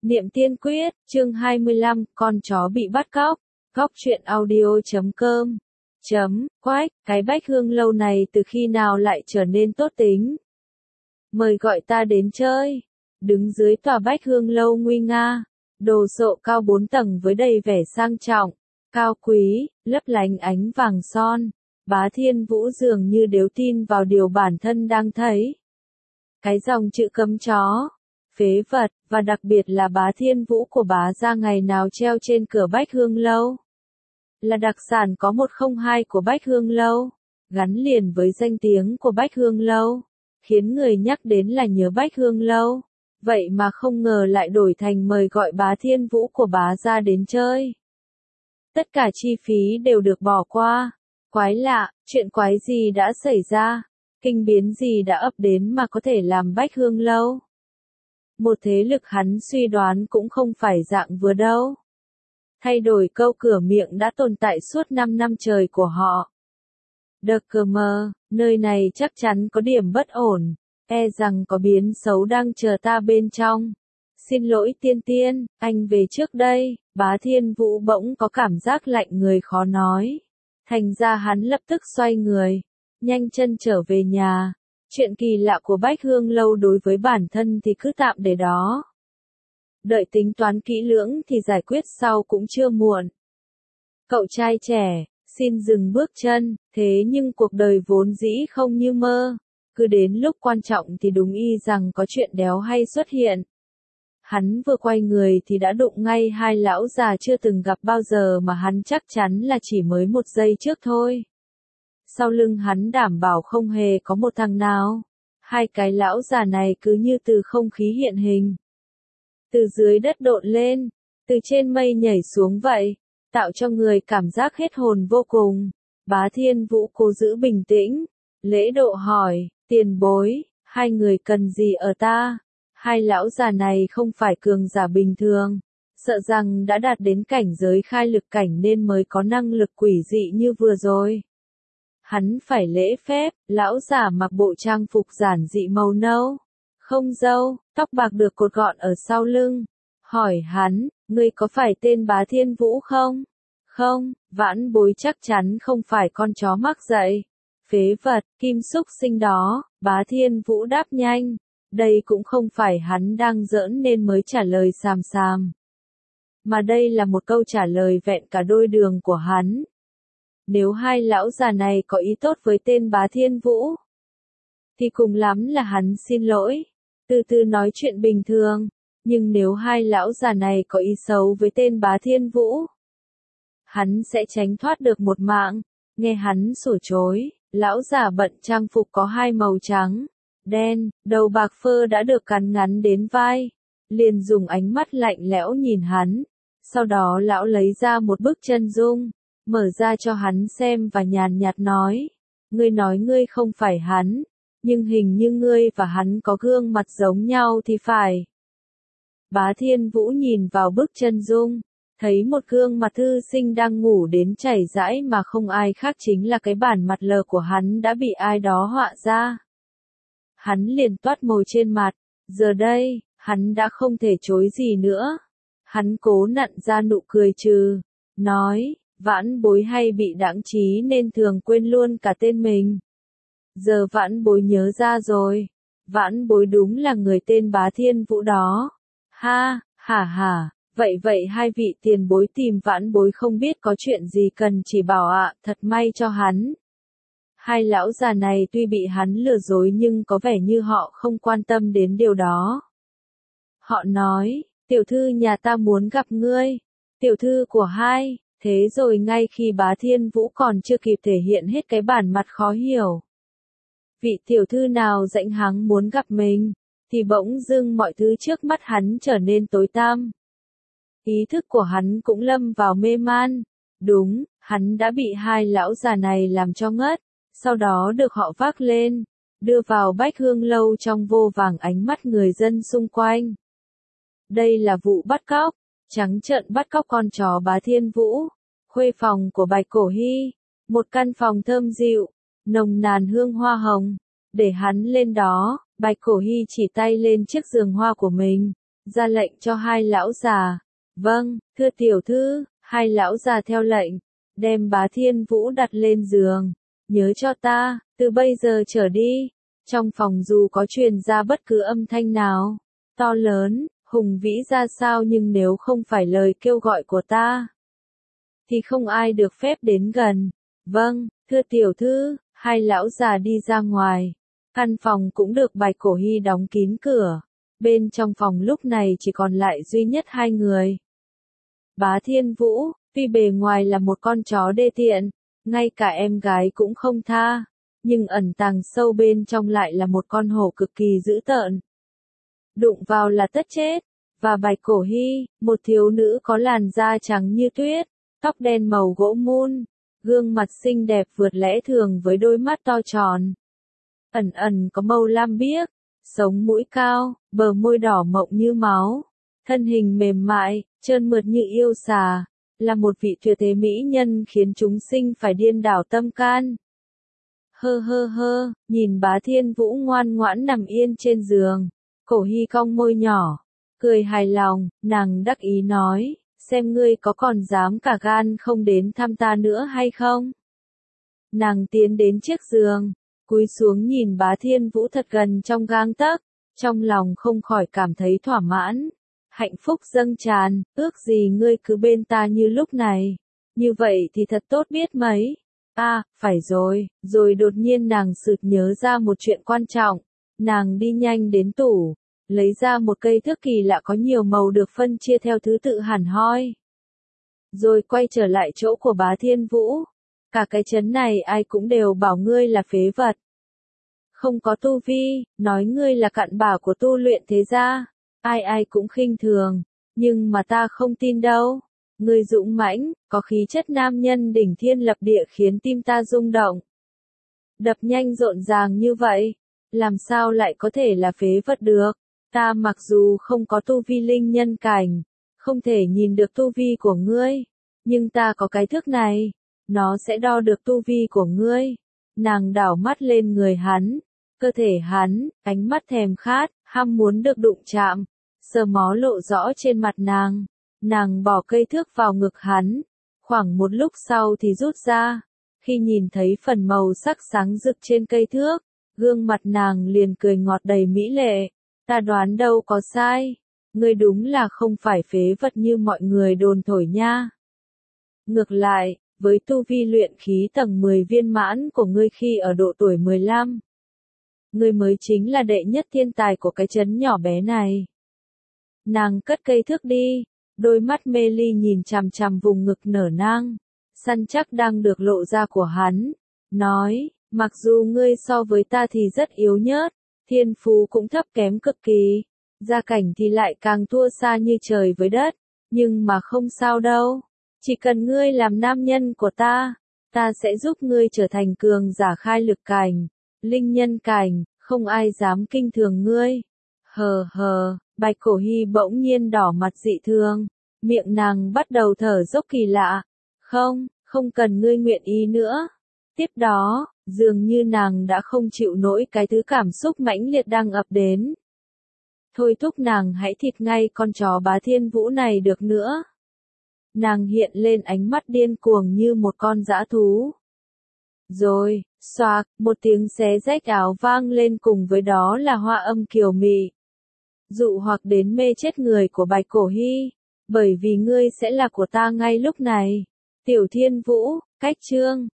Niệm Tiên Quyết, chương 25, con chó bị bắt cóc. Góc truyện audio.com. Quách, cái Bách Hương lâu này từ khi nào lại trở nên tốt tính? Mời gọi ta đến chơi. Đứng dưới tòa Bách Hương lâu nguy nga, đồ sộ cao 4 tầng với đầy vẻ sang trọng, cao quý, lấp lánh ánh vàng son. Bá Thiên Vũ dường như đếu tin vào điều bản thân đang thấy. Cái dòng chữ cấm chó, phế vật, và đặc biệt là Bá Thiên Vũ của bá gia ngày nào treo trên cửa Bách Hương lâu. Là đặc sản có 102 của Bách Hương lâu, gắn liền với danh tiếng của Bách Hương lâu, khiến người nhắc đến là nhớ Bách Hương lâu. Vậy mà không ngờ lại đổi thành mời gọi Bá Thiên Vũ của bá gia đến chơi. Tất cả chi phí đều được bỏ qua. Quái lạ, chuyện quái gì đã xảy ra? Kinh biến gì đã ập đến mà có thể làm Bách Hương lâu? Một thế lực hắn suy đoán cũng không phải dạng vừa đâu. Thay đổi câu cửa miệng đã tồn tại suốt 5 năm trời của họ. Đờ cờ mờ, nơi này chắc chắn có điểm bất ổn, e rằng có biến xấu đang chờ ta bên trong. Xin lỗi tiên tiên, anh về trước đây. Bá Thiên Vũ bỗng có cảm giác lạnh người khó nói. Thành ra hắn lập tức xoay người, nhanh chân trở về nhà. Chuyện kỳ lạ của Bách Hương lâu đối với bản thân thì cứ tạm để đó. Đợi tính toán kỹ lưỡng thì giải quyết sau cũng chưa muộn. Cậu trai trẻ, xin dừng bước chân, thế nhưng cuộc đời vốn dĩ không như mơ. Cứ đến lúc quan trọng thì đúng y rằng có chuyện đéo hay xuất hiện. Hắn vừa quay người thì đã đụng ngay hai lão già chưa từng gặp bao giờ mà hắn chắc chắn là chỉ mới một giây trước thôi. Sau lưng hắn đảm bảo không hề có một thằng nào. Hai cái lão già này cứ như từ không khí hiện hình. Từ dưới đất độn lên, từ trên mây nhảy xuống vậy, tạo cho người cảm giác hết hồn vô cùng. Bá Thiên Vũ cố giữ bình tĩnh, lễ độ hỏi, tiền bối, hai người cần gì ở ta? Hai lão già này không phải cường giả bình thường, sợ rằng đã đạt đến cảnh giới khai lực cảnh nên mới có năng lực quỷ dị như vừa rồi. Hắn phải lễ phép, lão giả mặc bộ trang phục giản dị màu nâu, không râu, tóc bạc được cột gọn ở sau lưng. Hỏi hắn, ngươi có phải tên Bá Thiên Vũ không? Không, vãn bối chắc chắn không phải con chó mắc dậy. Phế vật, kim xúc sinh đó. Bá Thiên Vũ đáp nhanh. Đây cũng không phải hắn đang giỡn nên mới trả lời xàm xàm. Mà đây là một câu trả lời vẹn cả đôi đường của hắn. Nếu hai lão già này có ý tốt với tên Bá Thiên Vũ, thì cùng lắm là hắn xin lỗi, từ từ nói chuyện bình thường. Nhưng nếu hai lão già này có ý xấu với tên Bá Thiên Vũ, hắn sẽ tránh thoát được một mạng. Nghe hắn sủa chối, lão già bận trang phục có hai màu trắng, đen, đầu bạc phơ đã được cắn ngắn đến vai, liền dùng ánh mắt lạnh lẽo nhìn hắn. Sau đó lão lấy ra một bức chân dung, mở ra cho hắn xem và nhàn nhạt nói, ngươi nói ngươi không phải hắn, nhưng hình như ngươi và hắn có gương mặt giống nhau thì phải. Bá Thiên Vũ nhìn vào bức chân dung, thấy một gương mặt thư sinh đang ngủ đến chảy rãi mà không ai khác chính là cái bản mặt lờ của hắn đã bị ai đó họa ra. Hắn liền toát mồ trên mặt, giờ đây, hắn đã không thể chối gì nữa. Hắn cố nặn ra nụ cười trừ, nói, vãn bối hay bị đãng trí nên thường quên luôn cả tên mình. Giờ vãn bối nhớ ra rồi, vãn bối đúng là người tên Bá Thiên Vũ đó. Ha, hả, vậy hai vị tiền bối tìm vãn bối không biết có chuyện gì cần chỉ bảo ạ, thật may cho hắn. Hai lão già này tuy bị hắn lừa dối nhưng có vẻ như họ không quan tâm đến điều đó. Họ nói, tiểu thư nhà ta muốn gặp ngươi. Tiểu thư của hai. Thế rồi ngay khi Bá Thiên Vũ còn chưa kịp thể hiện hết cái bản mặt khó hiểu, vị tiểu thư nào rãnh hắng muốn gặp mình, thì bỗng dưng mọi thứ trước mắt hắn trở nên tối tăm. Ý thức của hắn cũng lâm vào mê man. Đúng, hắn đã bị hai lão già này làm cho ngất, sau đó được họ vác lên, đưa vào Bách Hương lâu trong vô vàng ánh mắt người dân xung quanh. Đây là vụ bắt cóc, trắng trợn bắt cóc con chó Bá Thiên Vũ. Khuê phòng của Bạch Cổ Hy, một căn phòng thơm dịu, nồng nàn hương hoa hồng. Để hắn lên đó, Bạch Cổ Hy chỉ tay lên chiếc giường hoa của mình, ra lệnh cho hai lão già. Vâng, thưa tiểu thư, hai lão già theo lệnh, đem Bá Thiên Vũ đặt lên giường. Nhớ cho ta, từ bây giờ trở đi, trong phòng dù có truyền ra bất cứ âm thanh nào, to lớn, hùng vĩ ra sao nhưng nếu không phải lời kêu gọi của ta, thì không ai được phép đến gần. Vâng, thưa tiểu thư, hai lão già đi ra ngoài. Căn phòng cũng được Bạch Cổ Hy đóng kín cửa. Bên trong phòng lúc này chỉ còn lại duy nhất hai người. Bá Thiên Vũ, tuy bề ngoài là một con chó đê tiện, ngay cả em gái cũng không tha, nhưng ẩn tàng sâu bên trong lại là một con hổ cực kỳ dữ tợn. Đụng vào là tất chết. Và Bạch Cổ Hy, một thiếu nữ có làn da trắng như tuyết, tóc đen màu gỗ mun, gương mặt xinh đẹp vượt lẽ thường với đôi mắt to tròn, ẩn ẩn có màu lam biếc, sống mũi cao, bờ môi đỏ mọng như máu, thân hình mềm mại, trơn mượt như yêu xà, là một vị tuyệt thế mỹ nhân khiến chúng sinh phải điên đảo tâm can. Hơ, nhìn Bá Thiên Vũ ngoan ngoãn nằm yên trên giường, Cổ Hy cong môi nhỏ, cười hài lòng, nàng đắc ý nói, xem ngươi có còn dám cả gan không đến thăm ta nữa hay không? Nàng tiến đến chiếc giường, cúi xuống nhìn Bá Thiên Vũ thật gần trong gang tấc, trong lòng không khỏi cảm thấy thỏa mãn, hạnh phúc dâng tràn, ước gì ngươi cứ bên ta như lúc này, như vậy thì thật tốt biết mấy. Phải rồi đột nhiên nàng sực nhớ ra một chuyện quan trọng, nàng đi nhanh đến tủ, lấy ra một cây thước kỳ lạ có nhiều màu được phân chia theo thứ tự hẳn hoi. Rồi quay trở lại chỗ của Bá Thiên Vũ. Cả cái trấn này ai cũng đều bảo ngươi là phế vật. Không có tu vi, nói ngươi là cặn bã của tu luyện thế gia. Ai cũng khinh thường, nhưng mà ta không tin đâu. Ngươi dũng mãnh, có khí chất nam nhân đỉnh thiên lập địa khiến tim ta rung động. Đập nhanh rộn ràng như vậy, làm sao lại có thể là phế vật được? Ta mặc dù không có tu vi linh nhân cảnh, không thể nhìn được tu vi của ngươi, nhưng ta có cái thước này, nó sẽ đo được tu vi của ngươi. Nàng đảo mắt lên người hắn, cơ thể hắn, ánh mắt thèm khát, ham muốn được đụng chạm, sờ mó lộ rõ trên mặt nàng. Nàng bỏ cây thước vào ngực hắn, khoảng một lúc sau thì rút ra. Khi nhìn thấy phần màu sắc sáng rực trên cây thước, gương mặt nàng liền cười ngọt đầy mỹ lệ. Ta đoán đâu có sai, ngươi đúng là không phải phế vật như mọi người đồn thổi nha. Ngược lại, với tu vi luyện khí tầng 10 viên mãn của ngươi khi ở độ tuổi 15, ngươi mới chính là đệ nhất thiên tài của cái trấn nhỏ bé này. Nàng cất cây thước đi, đôi mắt mê ly nhìn chằm chằm vùng ngực nở nang, săn chắc đang được lộ ra của hắn, nói, mặc dù ngươi so với ta thì rất yếu nhớt, thiên phú cũng thấp kém cực kỳ, gia cảnh thì lại càng thua xa như trời với đất, nhưng mà không sao đâu, chỉ cần ngươi làm nam nhân của ta sẽ giúp ngươi trở thành cường giả khai lực cảnh, linh nhân cảnh, không ai dám kinh thường ngươi. Bạch Cổ Hy bỗng nhiên đỏ mặt dị thường, miệng nàng bắt đầu thở dốc kỳ lạ. Không cần ngươi nguyện ý nữa. Tiếp đó, dường như nàng đã không chịu nổi cái thứ cảm xúc mãnh liệt đang ập đến. Thôi thúc nàng hãy thịt ngay con chó Bá Thiên Vũ này được nữa. Nàng hiện lên ánh mắt điên cuồng như một con dã thú. Rồi, xoạc, một tiếng xé rách áo vang lên cùng với đó là hoa âm kiều mị. Dụ hoặc đến mê chết người của Bạch Cổ Hy, bởi vì ngươi sẽ là của ta ngay lúc này. Tiểu Thiên Vũ, cách chương